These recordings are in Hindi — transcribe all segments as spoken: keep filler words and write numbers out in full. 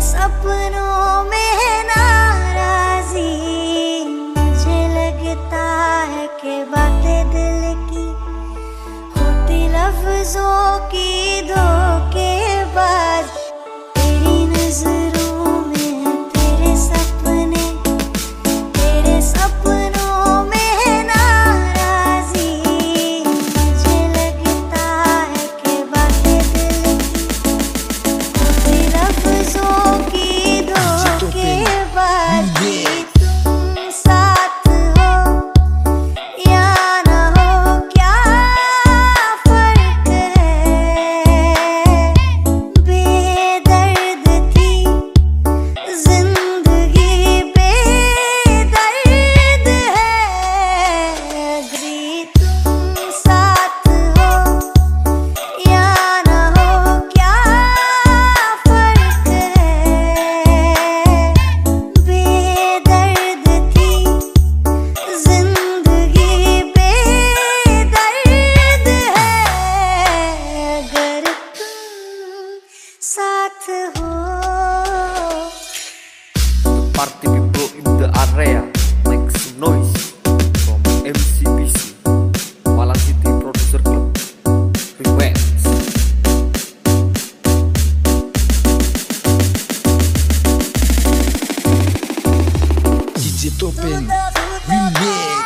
सपनों में नाराजी, मुझे लगता है कि बातें दिल की होती लफ्जों की धोखेबाज। तेरी नजरों में तेरे सपने, तेरे सपनों में नाराजी, मुझे लगता है कि बातें दिल की होती लफ्जों की धोखेबाज। तुम साथ हो या ना हो क्या फर्क है, बेदर्द थी जिंदगी बेदर्द है। अग्री तुम साथ हो या ना हो क्या फर्क है, बेदर्द थी जिंदगी बेदर्द है। अगर तुम साथ हो। Party people in the area make some noise from M C B C Malang City Producer Club Remix. D J Topen Remix.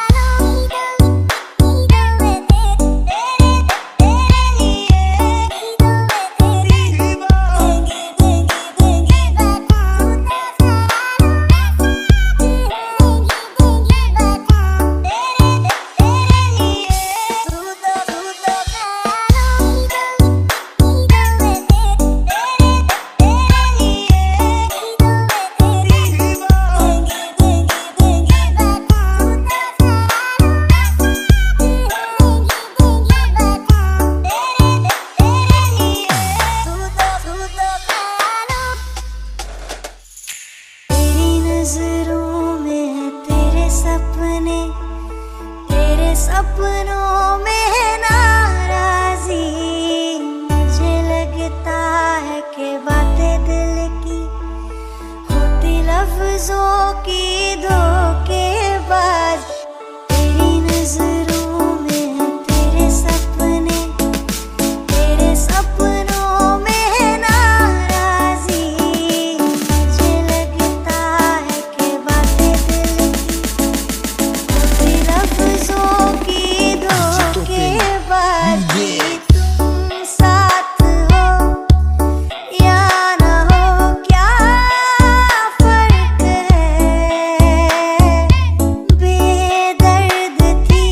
नजरों में तेरे सपने, तेरे सपनों में नाराजी, मुझे लगता है कि बातें दिल की होती लफ्जों की धोखेबाज। तेरी नजरों में तेरे सपने, तेरे सपनों में नाराजी, मुझे लगता है कि बातें दिल की होती लफ्जों की धोखेबाज। तुम साथ हो या ना हो क्या फर्क है, बेदर्द थी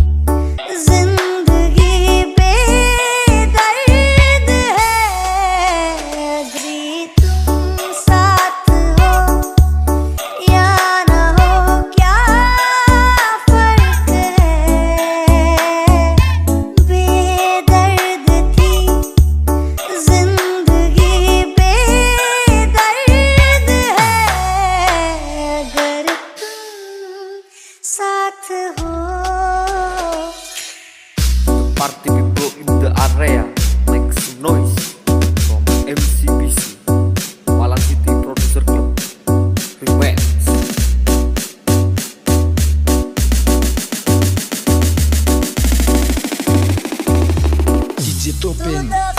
जिंदगी बेदर्द है। अग्री तुम साथ हो या ना हो क्या फर्क है, बेदर्द थी जिंदगी बेदर्द है। अगर तुम साथ हो। Party people in the area make some noise from M C B C Malang City Producer Club Remix. D J Topen